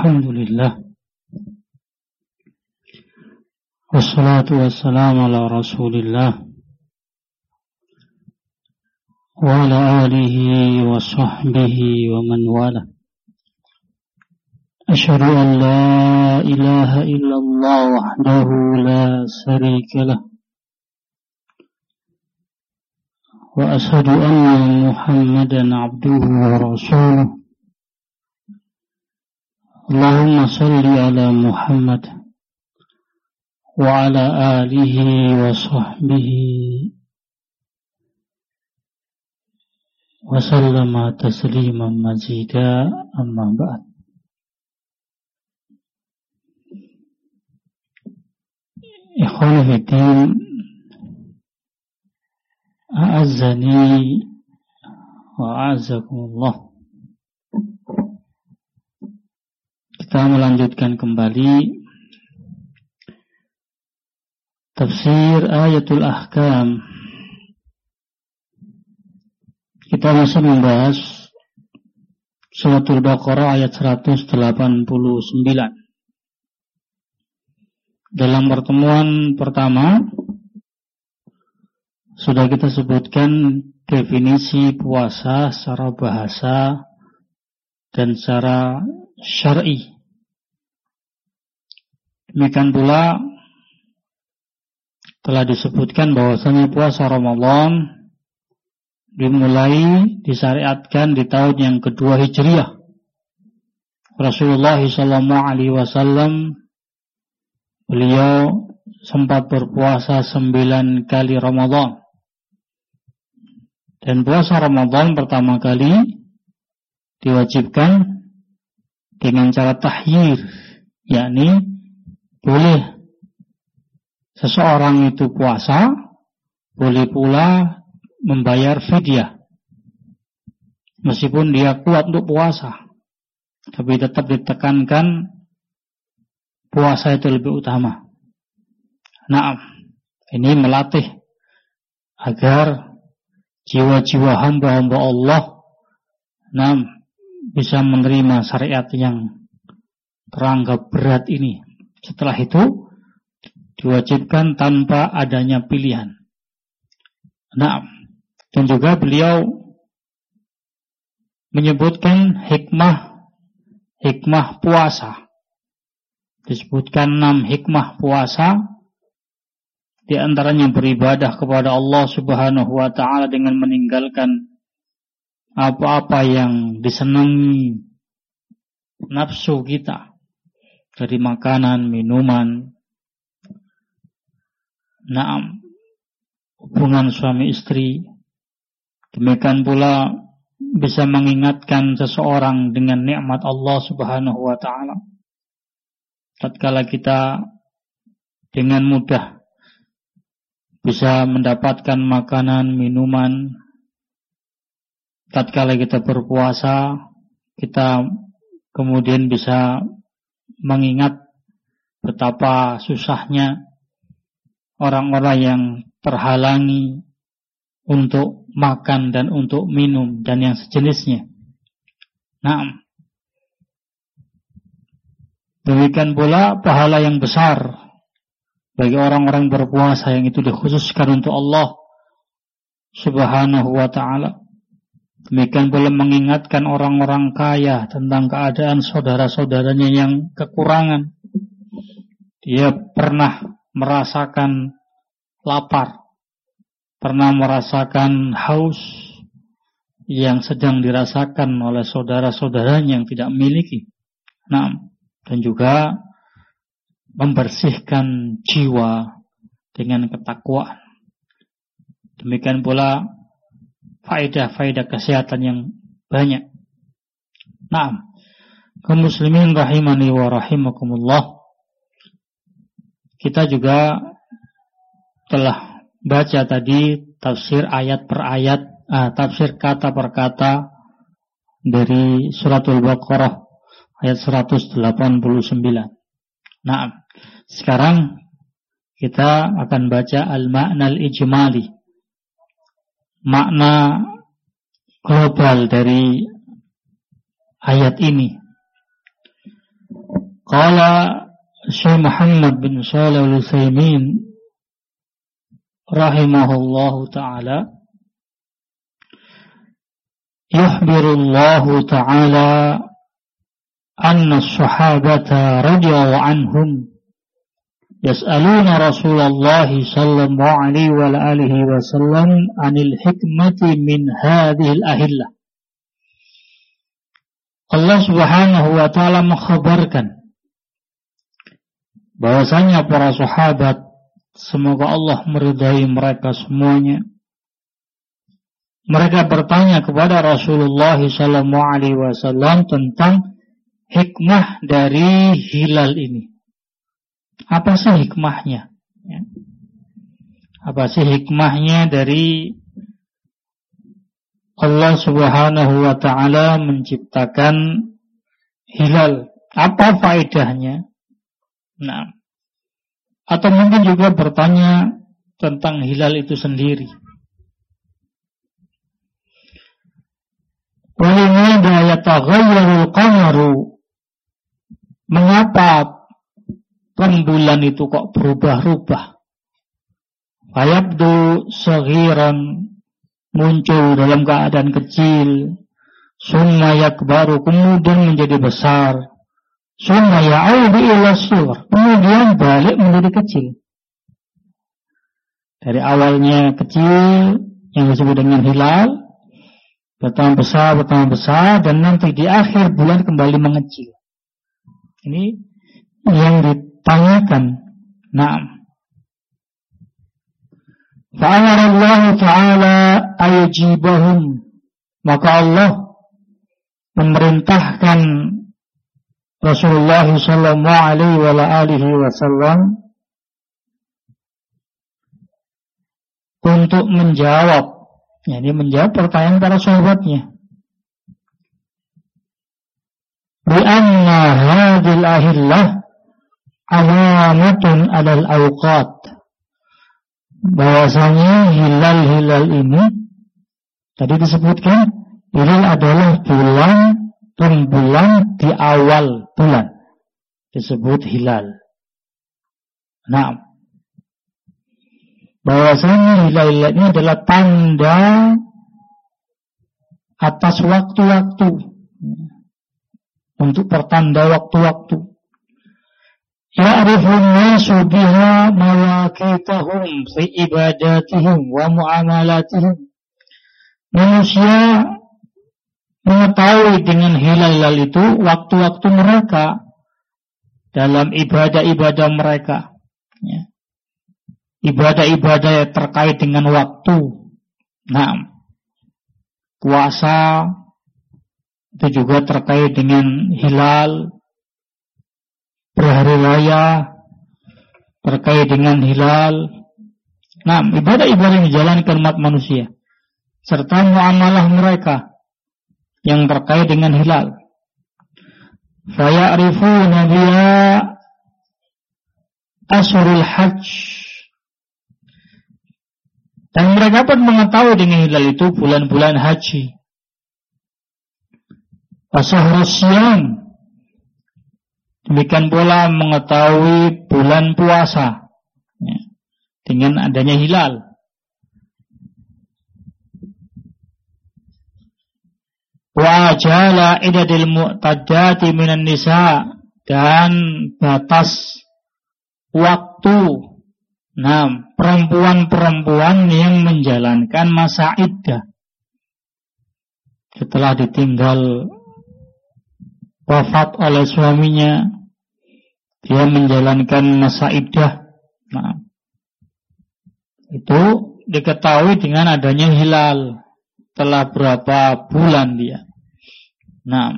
Alhamdulillah. Wassalatu wassalamu ala Rasulillah wa ala alihi wa sahbihi wa man wala. Asyhadu an la ilaha illallah wahdahu la syarika lah. Wa asyhadu anna Muhammadan abduhu wa rasuluh. Allahumma salli ala Muhammad wa ala alihi wa sahbihi wa sallama tasliman mazida, amma ba'd. Ikhwani fiddin, a'azzani wa a'azzakumullah. Kita melanjutkan kembali tafsir Ayatul Ahkam. Kita masih membahas Suratul Baqarah ayat 189. Dalam pertemuan pertama sudah kita sebutkan definisi puasa secara bahasa dan secara syar'i. Demikian pula telah disebutkan bahwasanya puasa Ramadan dimulai disyariatkan di tahun yang kedua Hijriah. Rasulullah SAW beliau sempat berpuasa 9 kali Ramadan. Dan puasa Ramadan pertama kali diwajibkan dengan cara tahyir, yakni boleh seseorang itu puasa, boleh pula membayar fidyah. Meskipun dia kuat untuk puasa, tapi tetap ditekankan puasa itu lebih utama. Nah, ini melatih agar jiwa-jiwa hamba-hamba Allah bisa menerima syariat yang teranggap berat ini. Setelah itu diwajibkan tanpa adanya pilihan. Nah, dan juga beliau menyebutkan hikmah puasa. Disebutkan 6 hikmah puasa, di antaranya beribadah kepada Allah Subhanahu wa taala dengan meninggalkan apa-apa yang disenangi nafsu kita dari makanan, minuman, hubungan suami istri. Demikian pula bisa mengingatkan seseorang dengan nikmat Allah Subhanahu wa taala. Tatkala kita dengan mudah bisa mendapatkan makanan, minuman, tatkala kita berpuasa, kita kemudian bisa mengingat betapa susahnya orang-orang yang terhalangi untuk makan dan untuk minum dan yang sejenisnya. Nah, demikian pula pahala yang besar bagi orang-orang berpuasa yang itu dikhususkan untuk Allah Subhanahu wa ta'ala. Demikian pula mengingatkan orang-orang kaya tentang keadaan saudara-saudaranya yang kekurangan. Dia pernah merasakan lapar, pernah merasakan haus yang sedang dirasakan oleh saudara-saudaranya yang tidak memiliki. Nah, dan juga membersihkan jiwa dengan ketakwaan. Demikian pula faedah-faedah kesehatan yang banyak. Nah, kaum muslimin rahimani wa rahimakumullah, kita juga telah baca tadi tafsir ayat per ayat, tafsir kata per kata dari Suratul Baqarah ayat 189. Nah, sekarang kita akan baca al-ma'nal ijmali, makna global dari ayat ini. Qala Syekh Muhammad bin Shalih Al-Utsaimin rahimahullahu ta'ala, yukhbirullahu ta'ala anna as-sahabata radhiyallahu anhum yas'aluna Rasulullah sallallahu alaihi wa alihi wasallam anil hikmati min hadhil ahillah. Allah Subhanahu wa taala mengkhabarkan bahwasanya para sahabat, semoga Allah meridai mereka semuanya, mereka bertanya kepada Rasulullah sallallahu alaihi wasallam tentang hikmah dari hilal ini. Apa sih hikmahnya? Apa sih hikmahnya dari Allah Subhanahu wa ta'ala menciptakan hilal? Apa faedahnya? Nah, atau mungkin juga bertanya tentang hilal itu sendiri. Walimada yataghayyarul qamaru, mengapa rembulan itu kok berubah-ubah? Fayabdu saghiran, muncul dalam keadaan kecil, summa yakbaru, kemudian menjadi besar, summa ya'udu ila shighar, kemudian balik menjadi kecil. Dari awalnya kecil yang disebut dengan hilal, bertambah besar, dan nanti di akhir bulan kembali mengecil. Ini yang ditanyakan. Naam. Fa'amarallahu ta'ala ayujibahum, maka Allah memerintahkan Rasulullah sallallahu alaihi wa alihi wasallam untuk menjawab, yakni menjawab pertanyaan para sahabatnya. Bi anna hadhil ahillah alamatun alal awqat, bahwasanya hilal-hilal ini tadi disebutkan hilal adalah bulan rembulan di awal bulan, disebut hilal. Nah, bahwasanya hilal ini adalah tanda atas waktu-waktu, untuk pertanda waktu-waktu. Ya'rifun nasu biha mawaqitahum fi ibadatihim wa muamalatihim. Manusia mengetahui dengan hilal itu waktu-waktu mereka dalam ibadah-ibadah mereka, ya. Ibadah-ibadah yang terkait dengan waktu. Nah, puasa itu juga terkait dengan hilal, berhari raya terkait dengan hilal. Nah, ibadah-ibadah yang dijalankan umat manusia serta muamalah mereka yang terkait dengan hilal. Faya'rifuna biha ashurul hajj, dan mereka pun mengetahui dengan hilal itu bulan-bulan haji. Wasyahrus syiyam, demikian pula mengetahui bulan puasa, ya, dengan adanya hilal. Wa jala idadil mu'tadati minan nisa, dan batas waktu, nah, perempuan-perempuan yang menjalankan masa iddah setelah ditinggal wafat oleh suaminya, dia menjalankan masa iddah. Nah, itu diketahui dengan adanya hilal. Telah berapa bulan dia. Nah,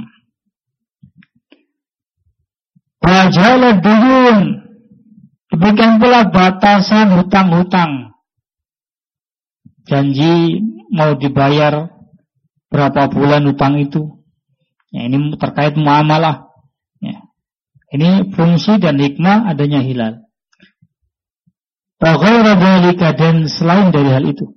wajala duyun, demikian pula batasan hutang-hutang. Janji mau dibayar berapa bulan hutang itu. Ya, ini terkait muamalah. Ya. Ini fungsi dan hikmah adanya hilal. Wa ghaira dzalika, dan selain dari hal itu.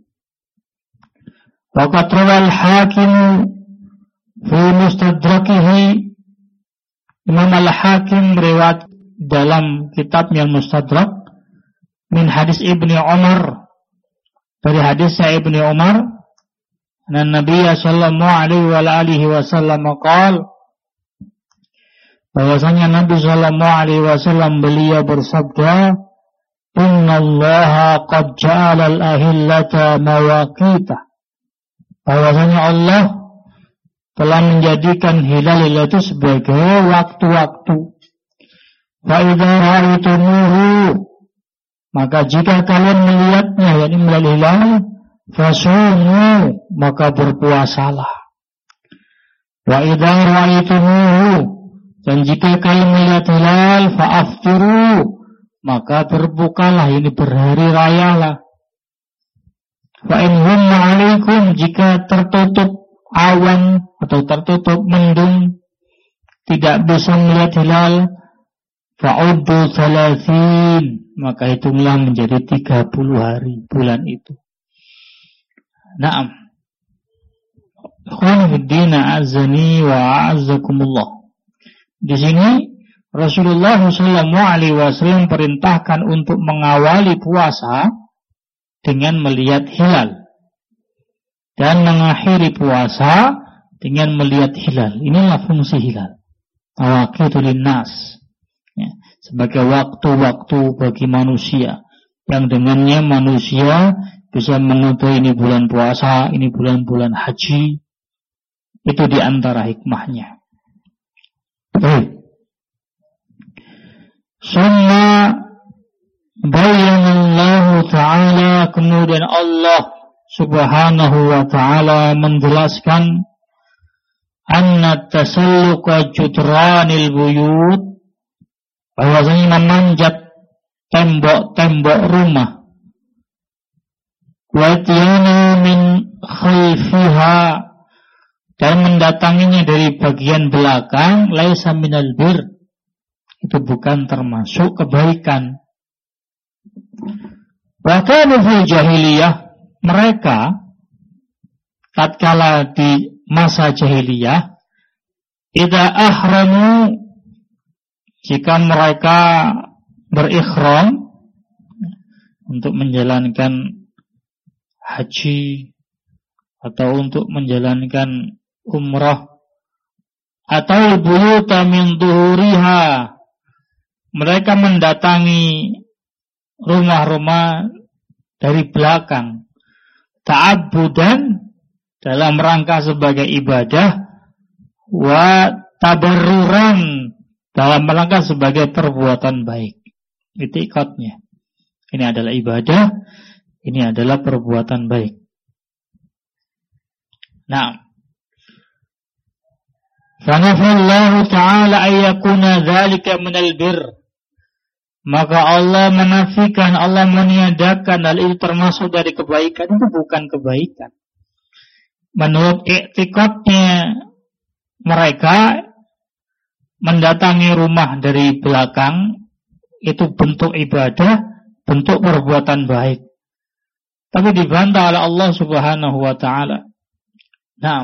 Waqad rawal hakim fi mustadrakihi Imam Al-Hakim meriwayat dalam kitabnya Mustadrak min hadis Ibnu Umar, dari hadisnya Ibnu Umar, Nabi sallallahu alaihi wasallam qala, bahwasanya Nabi sallallahu alaihi wasallam beliau bersabda, "Innallaha qad ja'ala al-ahillata mawaqita." Bahwasanya Allah telah menjadikan hilal itu sebagai waktu-waktu. Fa idza ra'aytumuhu, maka jika kalian melihatnya, yakni melihat hilal, fasumu, maka berpuasalah. Wa idza ra'aytumuhu, dan jika kalian melihat hilal, fa'aftiru, maka berbukalah, ini berhari rayalah. Fa in humma 'alaikum, jika tertutup awan atau tertutup mendung, tidak bisa melihat hilal, fa'uddu 30, maka hitunglah menjadi 30 hari bulan itu. Naam. Khonifuddina azani wa a'azzakumullah. Di sini Rasulullah SAW perintahkan untuk mengawali puasa dengan melihat hilal dan mengakhiri puasa dengan melihat hilal. Inilah fungsi hilal. Mawaqitu linnas, ya, sebagai waktu-waktu bagi manusia yang dengannya manusia bisa mengetahui ini bulan puasa, ini bulan-bulan haji. Itu di antara hikmahnya. Summa bayanallahu ta'ala, kemudian Allah subhanahu wa ta'ala menjelaskan anna tasalluqa jutranil buyut, bahwasanya memanjat tembok-tembok rumah, wa tiyana min khalfiha, dan mendatanginya dari bagian belakang, laisa minal bir, itu bukan termasuk kebaikan. Bahkan di jahiliyah, mereka tatkala di masa jahiliyah, idza ahramu, jika mereka berikhram untuk menjalankan haji atau untuk menjalankan umrah, atau buyuta min duhuriha, mereka mendatangi rumah-rumah dari belakang, ta'abbudan, dalam rangka sebagai ibadah, wa tabarruran, dalam rangka sebagai perbuatan baik. Itu ikatnya. Ini adalah ibadah, ini adalah perbuatan baik. Nah, fanafallahu ta'ala ayyakuna dzalika minal bir, maka Allah menafikan, Allah meniadakan hal itu termasuk dari kebaikan. Itu bukan kebaikan. Menurut i'tikadnya mereka, mendatangi rumah dari belakang itu bentuk ibadah, bentuk perbuatan baik. Tapi dibantah oleh Allah subhanahu wa ta'ala. Nah,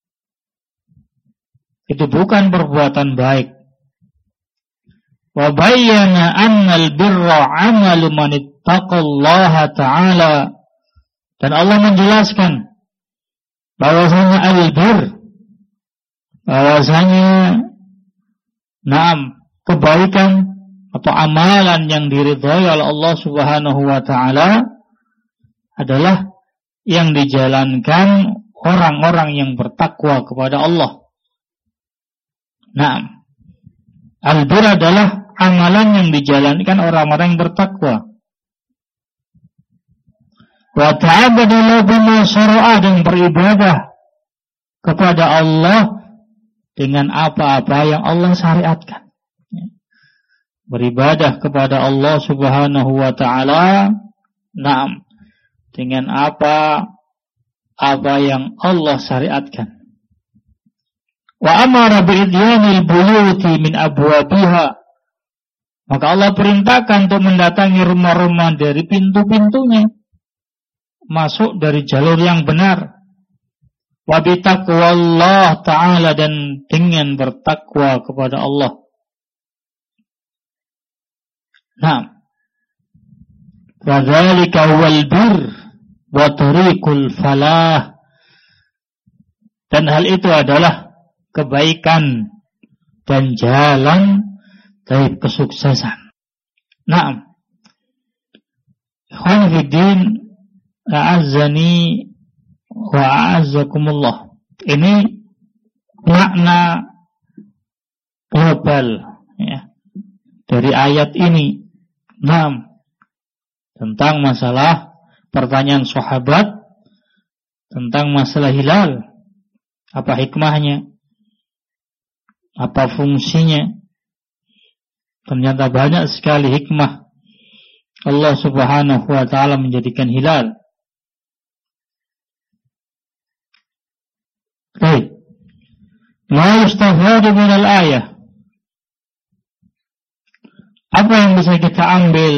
itu bukan perbuatan baik. Wa bayyana annal birra 'amalu man ittaqallaha ta'ala, dan Allah menjelaskan bahwasanya al-bir, bahwasanya kebaikan atau amalan yang diridhai oleh Allah subhanahu wa ta'ala adalah yang dijalankan orang-orang yang bertakwa kepada Allah. Nah, al-bir adalah amalan yang dijalankan orang-orang yang bertakwa. Wa ta'abadalahu bima syara'a, dan beribadah kepada Allah dengan apa-apa yang Allah syariatkan. Beribadah kepada Allah subhanahu wa ta'ala, dengan apa yang Allah syariatkan. Wa amara bi'idyanil buyuti min abwabiha, maka Allah perintahkan untuk mendatangi rumah-rumah dari pintu-pintunya, masuk dari jalur yang benar. Wa bitaqwallah ta'ala, dan dengan bertakwa kepada Allah Nah, wa dzalika wal bir wa tariqul falah. Dan hal itu adalah kebaikan dan jalan dari kesuksesan. Nah, ikhwan fiddin, a'azzani wa a'azzakumullah. Ini makna global ya, dari ayat ini. Nah, tentang masalah pertanyaan sahabat tentang masalah hilal. Apa hikmahnya? Apa fungsinya? Ternyata banyak sekali hikmah Allah Subhanahu wa ta'ala menjadikan hilal. Baik. Ma yustafadu minal ayah. Apa yang bisa kita ambil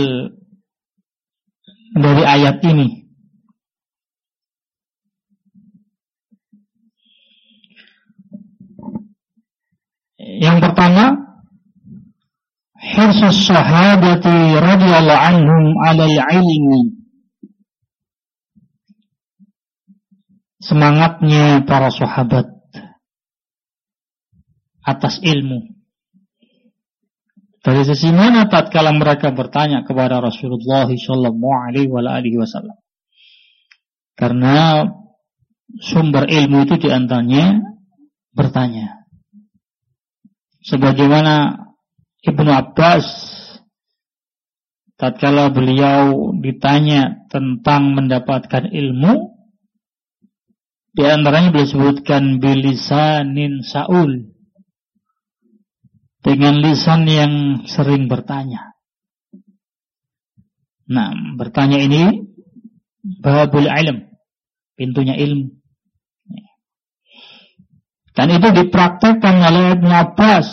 dari ayat ini? Yang pertama, hirsus sahabati radhiyallahu anhum 'alal ilmi. Semangatnya para sahabat atas ilmu. Dari sisi mana tatkala mereka bertanya kepada Rasulullah sallallahu alaihi wasallam? Karena sumber ilmu itu diantaranya bertanya. Sebagaimana Ibnu Abbas tatkala beliau ditanya tentang mendapatkan ilmu, di antaranya beliau sebutkan bilisanin Saul, dengan lisan yang sering bertanya. Nah, bertanya ini babul ilm, pintunya ilmu. Dan itu dipraktekkan oleh Ibnu Abbas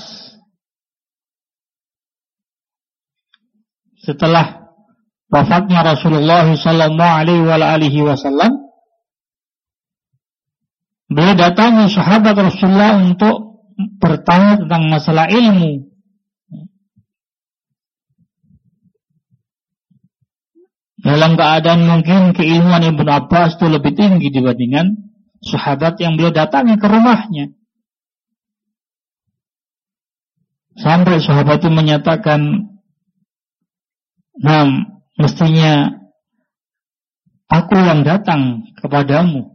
setelah wafatnya Rasulullah sallallahu alaihi wasallam. Beliau datangi sahabat Rasulullah untuk bertanya tentang masalah ilmu. Dalam keadaan mungkin keilmuan Ibnu Abbas itu lebih tinggi dibandingkan sahabat yang beliau datangi ke rumahnya. Sampai sahabat itu menyatakan, "Nah, mestinya aku yang datang kepadamu."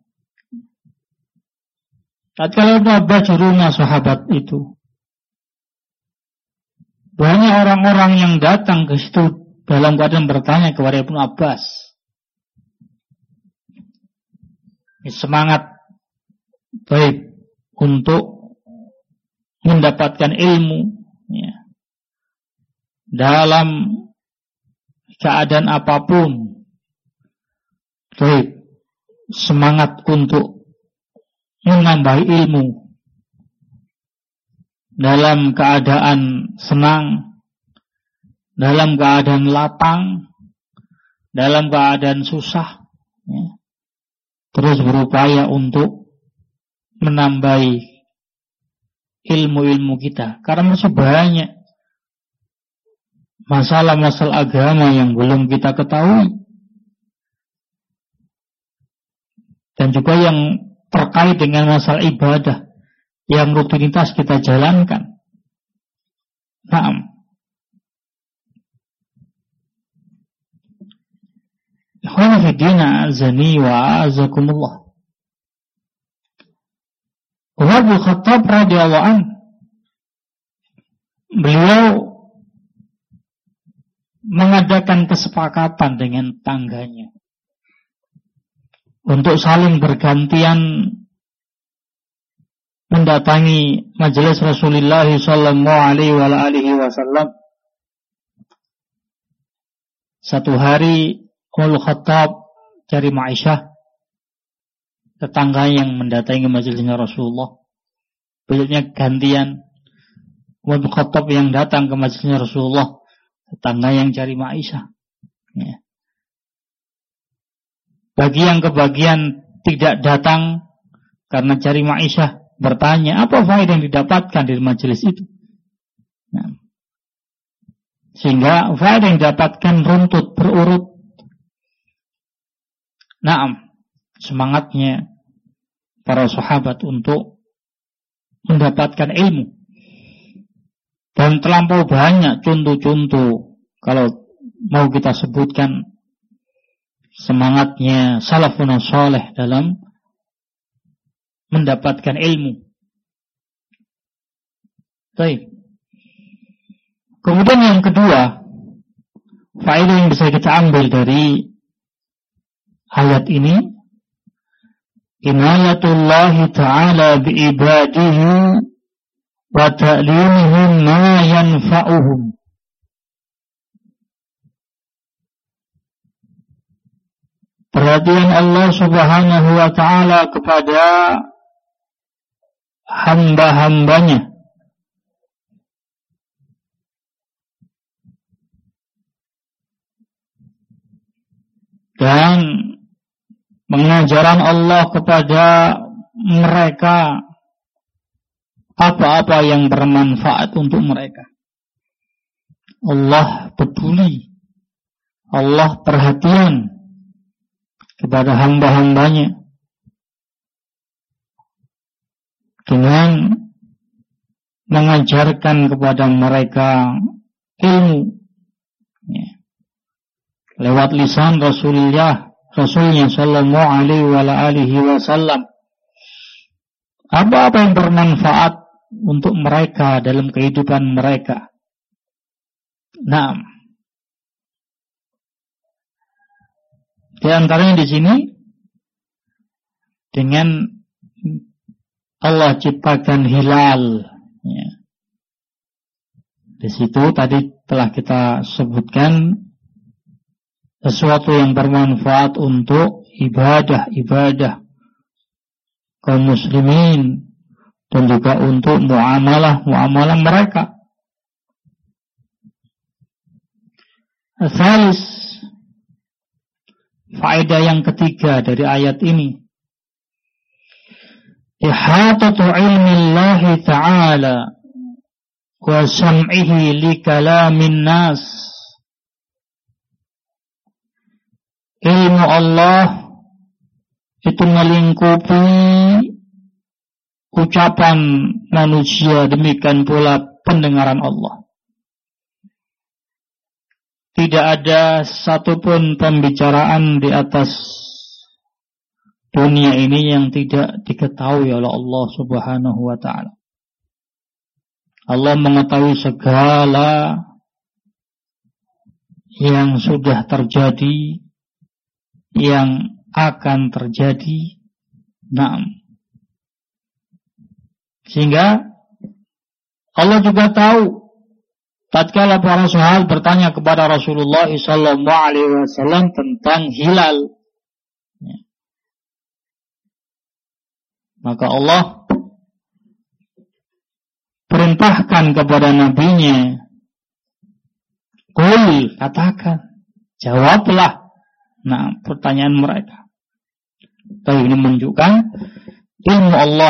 Tatkala Ibnu Abbas di rumah sahabat itu, banyak orang-orang yang datang ke situ dalam keadaan bertanya kepada Ibnu Abbas. Semangat baik untuk mendapatkan ilmu ya, dalam keadaan apapun. Baik, semangat untuk menambah ilmu dalam keadaan senang, dalam keadaan lapang, dalam keadaan susah ya. Terus berupaya untuk menambahi ilmu-ilmu kita. Karena masih banyak masalah-masalah agama yang belum kita ketahui. Dan juga yang terkait dengan masalah ibadah yang rutinitas kita jalankan. Naam. Ikhwan fillah azani wa azakumullah. Umar bin Khattab radhiyallahu anhu, beliau mengadakan kesepakatan dengan tangganya untuk saling bergantian mendatangi majelis Rasulullah sallallahu alaihi wasallam. Satu hari Umar Khattab cari Aisyah, tetangga yang mendatangi majelisnya Rasulullah. Besoknya gantian Umar Khattab yang datang ke majelisnya Rasulullah, tetangga yang cari Aisyah. Ya. Bagi yang kebagian tidak datang karena cari Aisyah, bertanya apa faedah yang didapatkan dari majelis itu. Nah. Sehingga faedah yang didapatkan runtut, berurut. Naam, semangatnya para sahabat untuk mendapatkan ilmu. Dan terlampau banyak contoh-contoh kalau mau kita sebutkan semangatnya salafun saleh dalam mendapatkan ilmu. Baik. Kemudian yang kedua, faedah yang bisa kita ambil dari ayat ini, inayatullahi ta'ala bi'ibadihi wa ta'limihim ma yanfa'uhum. Perhatian Allah subhanahu wa ta'ala kepada hamba-hambanya dan pengajaran Allah kepada mereka apa-apa yang bermanfaat untuk mereka. Allah peduli, Allah perhatian kepada hamba-hambanya dengan mengajarkan kepada mereka ilmu, ya, lewat lisan Rasulnya sallallahu alaihi wasallam. Apa-apa yang bermanfaat untuk mereka dalam kehidupan mereka. Nah, di antaranya di sini dengan Allah ciptakan hilal. Ya. Di situ tadi telah kita sebutkan sesuatu yang bermanfaat untuk ibadah kaum muslimin dan juga untuk muamalah mereka. Asalis, faedah yang ketiga dari ayat ini, ihatatu ilmillahi ta'ala wa sam'ihi li kalamin nas. Ilmu Allah itu melingkupi ucapan manusia, demikian pula pendengaran Allah. Tidak ada satupun pembicaraan di atas dunia ini yang tidak diketahui oleh Allah subhanahu wa ta'ala. Allah mengetahui segala yang sudah terjadi, yang akan terjadi. Naam. Sehingga Allah juga tahu tatkala para sahabat bertanya kepada Rasulullah sallallahu alaihi wasallam tentang hilal, ya, maka Allah perintahkan kepada nabinya, qul, katakan, jawablah, nah, pertanyaan mereka. Tapi ini menunjukkan ilmu Allah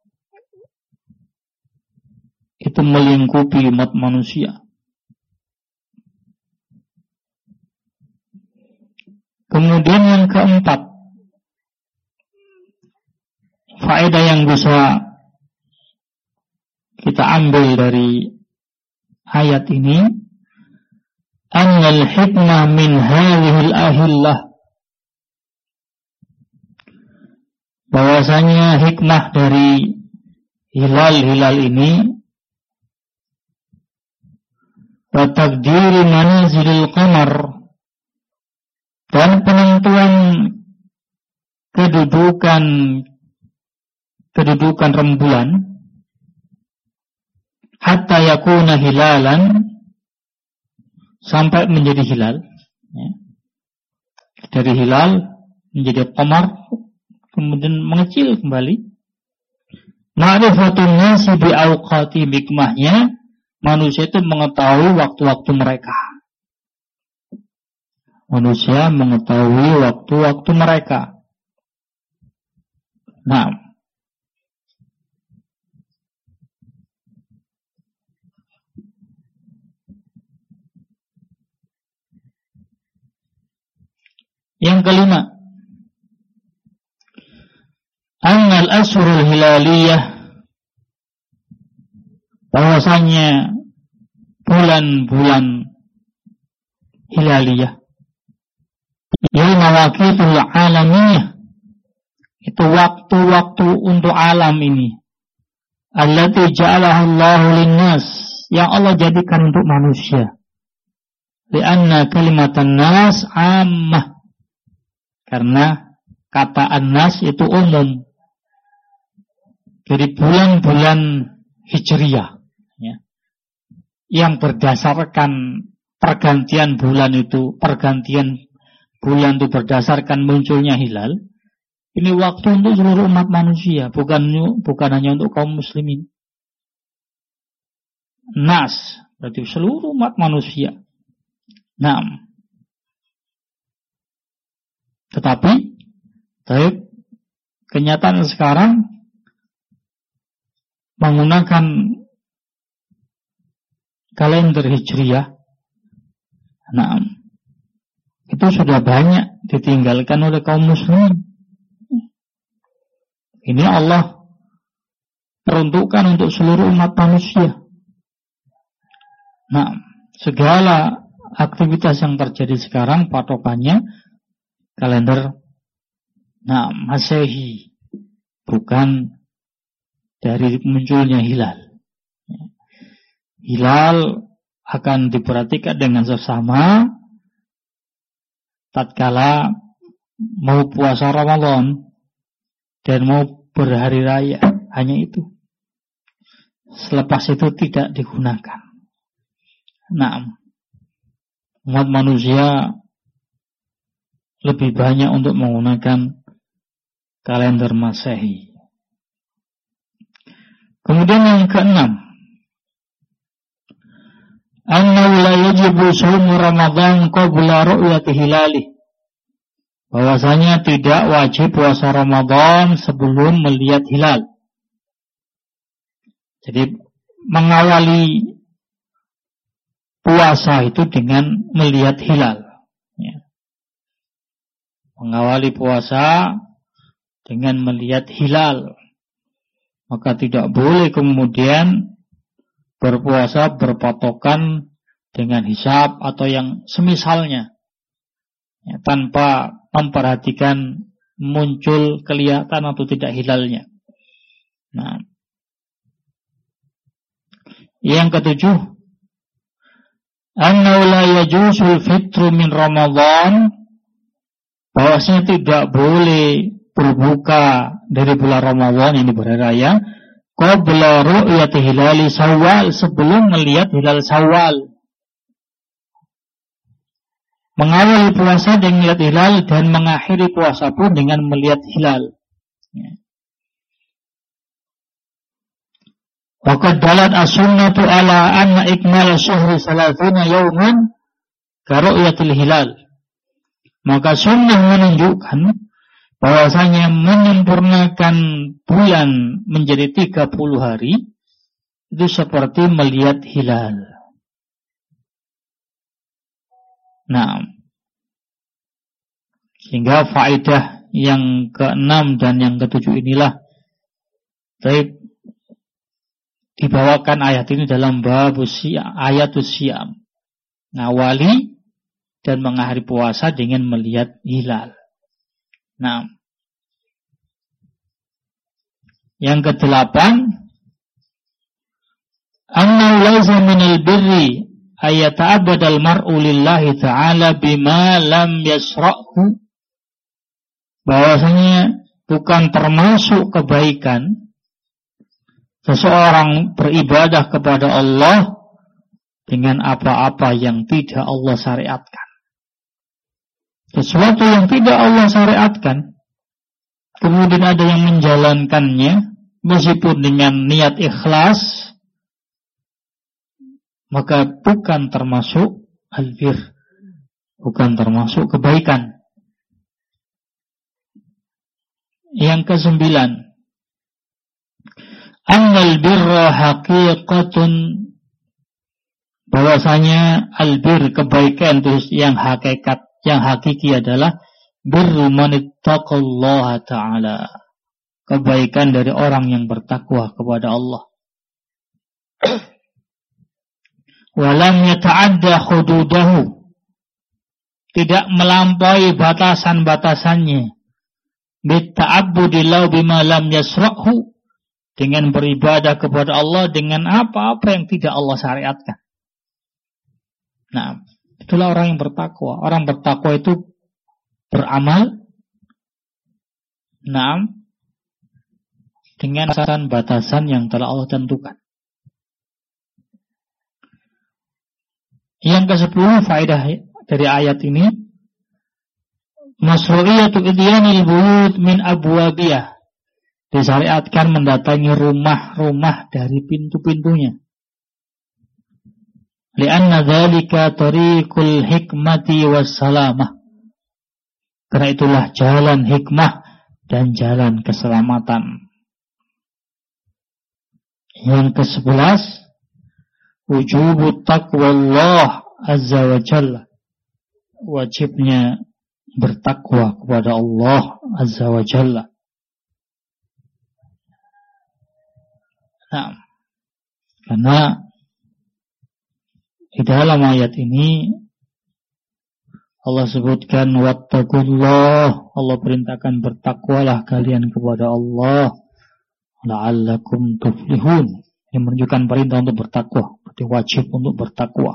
itu melingkupi umat manusia. Kemudian yang keempat, faedah yang bisa kita ambil dari ayat ini, annal hikmah min hadhil ahillah, bahwasanya hikmah dari hilal-hilal ini, wa taqdiri manazilil qamar, dan penentuan kedudukan rembulan, hatta yakuna hilalan, sampai menjadi hilal, ya. Dari hilal menjadi qamar, kemudian mengecil kembali. Ma'rifatun nasi bi awqati, hikmahnya manusia itu mengetahui waktu-waktu mereka. Manusia mengetahui waktu-waktu mereka. Nah, Yang kelima, annal ashurul hilaliyah, bahwasanya bulan-bulan hilaliyah, yaitu mawaqitul alamiyah, itu waktu-waktu untuk alam ini, allati ja'alahu Allahu linnas, yang Allah jadikan untuk manusia. Lianna kalimatan nas ammah, karena kata an-nas itu umum. Jadi bulan-bulan hijriyah, ya, yang berdasarkan pergantian bulan itu berdasarkan munculnya hilal. Ini waktu untuk seluruh umat manusia, bukan hanya untuk kaum muslimin. Nas berarti seluruh umat manusia. Nah, tetapi kenyataan sekarang menggunakan kalender hijriyah. Nah, itu sudah banyak ditinggalkan oleh kaum muslimin. Ini Allah peruntukkan untuk seluruh umat manusia. Nah, segala aktivitas yang terjadi sekarang patokannya kalender Masehi, bukan dari munculnya hilal. Hilal akan diperhatikan dengan sesama tatkala mau puasa Ramadan dan mau berhari raya, hanya itu. Selepas itu tidak digunakan. Nah, umat manusia lebih banyak untuk menggunakan kalender Masehi. Kemudian yang keenam, annahu la yajibu shaumu Ramadan qabla ru'yati hilali, bahwasanya tidak wajib puasa Ramadan sebelum melihat hilal. Jadi mengawali puasa itu dengan melihat hilal, ya. Mengawali puasa dengan melihat hilal, maka tidak boleh kemudian berpuasa berpatokan dengan hisab atau yang semisalnya, ya, tanpa memperhatikan muncul kelihatan atau tidak hilalnya. Nah, yang ketujuh, annahu la yajuzu fitru min Ramadan, bahwasanya tidak boleh berbuka dari bulan Ramadan, ini berhari raya, qabla ru'yati hilali Syawal, sebelum melihat hilal Syawal. Mengawali puasa dengan melihat hilal dan mengakhiri puasa pun dengan melihat hilal. Wa qad dalat as-sunnatu ala anna ikmal syahri 30 yawman ka ru'yatil hilal. Maka sunnah menunjukkan bahwasanya menyempurnakan bulan menjadi 30 hari itu seperti melihat hilal. Nah, sehingga faedah yang ke-6 dan yang ke-7 inilah dibawakan ayat ini dalam ayatus siyam, ngawali dan mengakhiri puasa dengan melihat hilal. Nah, yang ke-8, annahu laysa minal birri ayata'abbadal mar'u lillahi ta'ala bima lam yasra'hu, bahwasanya bukan termasuk kebaikan seseorang beribadah kepada Allah dengan apa-apa yang tidak Allah syariatkan. Sesuatu yang tidak Allah syariatkan, kemudian ada yang menjalankannya meskipun dengan niat ikhlas, maka bukan termasuk albir, bukan termasuk kebaikan. Yang ke-9, annal birra haqiqatun, bahwasanya albir, kebaikan itu yang hakikat, yang hakiki adalah birru man ittaqallaha ta'ala, kebaikan dari orang yang bertakwa kepada Allah. Walam yata'adda hududahu, tidak melampaui batasan-batasannya. Bitta'abbudi lahu bima lam yasra'hu, dengan beribadah kepada Allah dengan apa-apa yang tidak Allah syariatkan. Nah, itulah orang yang bertakwa. Orang bertakwa itu beramal dengan batasan yang telah Allah tentukan. Yang ke-10 faedah dari ayat ini, masru'iyatu idyanil buyut min abwabiyah, disyariatkan mendatangi rumah-rumah dari pintu-pintunya. Lianna dzalika tariqul hikmati wassalamah, karena itulah jalan hikmah dan jalan keselamatan. Yang ke-11, wujubu taqwallah azza wa jalla, wajibnya bertakwa kepada Allah azza wa jalla. Nah, karena di dalam ayat ini Allah sebutkan wattaqullah, Allah perintahkan bertakwalah kalian kepada Allah, la'allakum tuflihun, yang menunjukkan perintah untuk bertakwa, berarti wajib untuk bertakwa.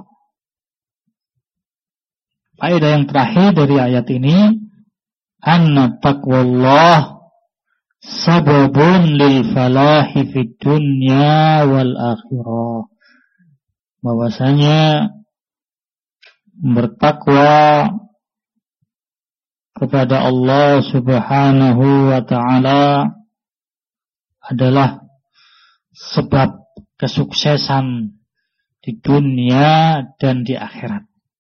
Faedah yang terakhir dari ayat ini, anna taqwallah sababun lil falahi fid dunya wal akhirah, bahwasanya bertakwa kepada Allah Subhanahu wa ta'ala adalah sebab kesuksesan di dunia dan di akhirat.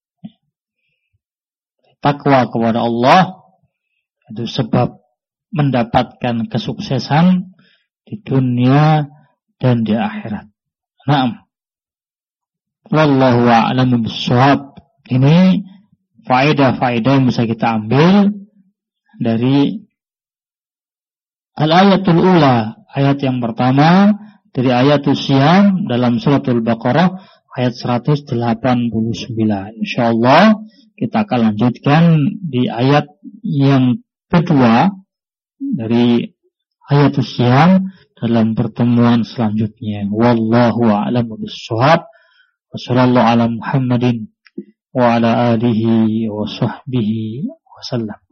Takwa kepada Allah itu sebab mendapatkan kesuksesan di dunia dan di akhirat. Naam. Wallahu a'lamu bissawab. Ini faedah-faedah yang bisa kita ambil dari al-ayatul ula, ayat yang pertama dari ayatul Siyam dalam suratul Baqarah ayat 189. Insyaallah kita akan lanjutkan di ayat yang kedua dari ayatul Siyam dalam pertemuan selanjutnya. Wallahu a'lamu bissawab. Wassallallahu ala Muhammadin wa ala alihi wa sahbihi wa sallam.